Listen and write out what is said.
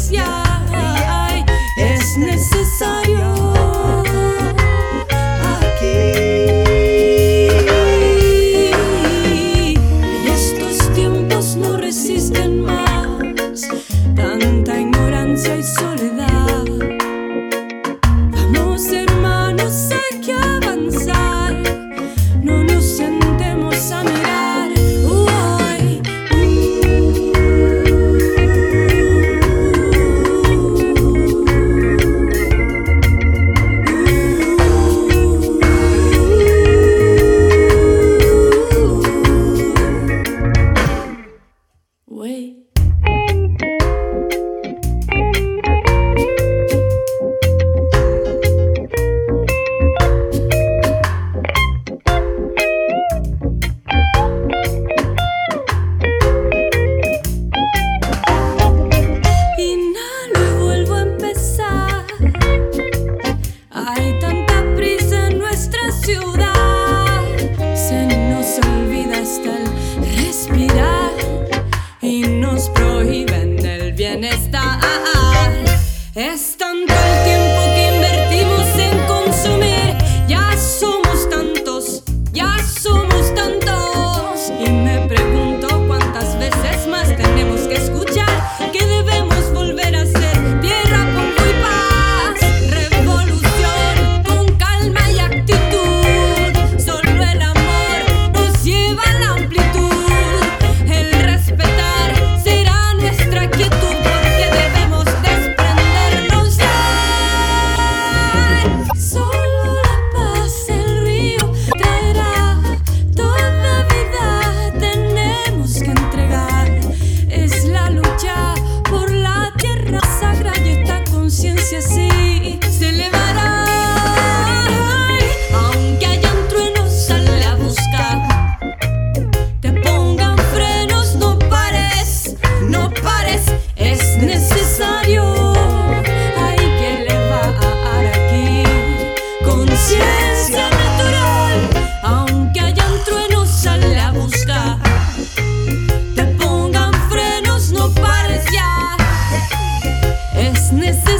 pares ya. Ay, es necesario aquí. Y estos tiempos no resisten más tanta ignorancia y soledad. Vamos, hermanos, hay que avanzar. No nos sentemos a mirar. Wait. Hay tanta prisa en nuestra ciudad, se nos olvida hasta el respirar y nos prohíben el bienestar. Es tanto el tiempo que invertimos en consumir, ya somos tantos, y me pregunto cuántas veces más tenemos que escuchar que debemos volver a ser tierra, polvo y paz. Revolución con calma y actitud, solo el amor nos lleva a la amplitud. El respetar será nuestra quietud, porque debemos desprendernos ya. Solo la paz el río traerá, toda vida tenemos que entregar. Es la lucha por la tierra sagrada y esta conciencia sí se elevará. Aunque hayan truenos, sale a buscar. Te pongan frenos, no pares, no pares. Es necesario, hay que elevar aquí conciencia natural. Aunque hayan truenos, sale a buscar. Te pongan frenos, no pares ya. Es necesario.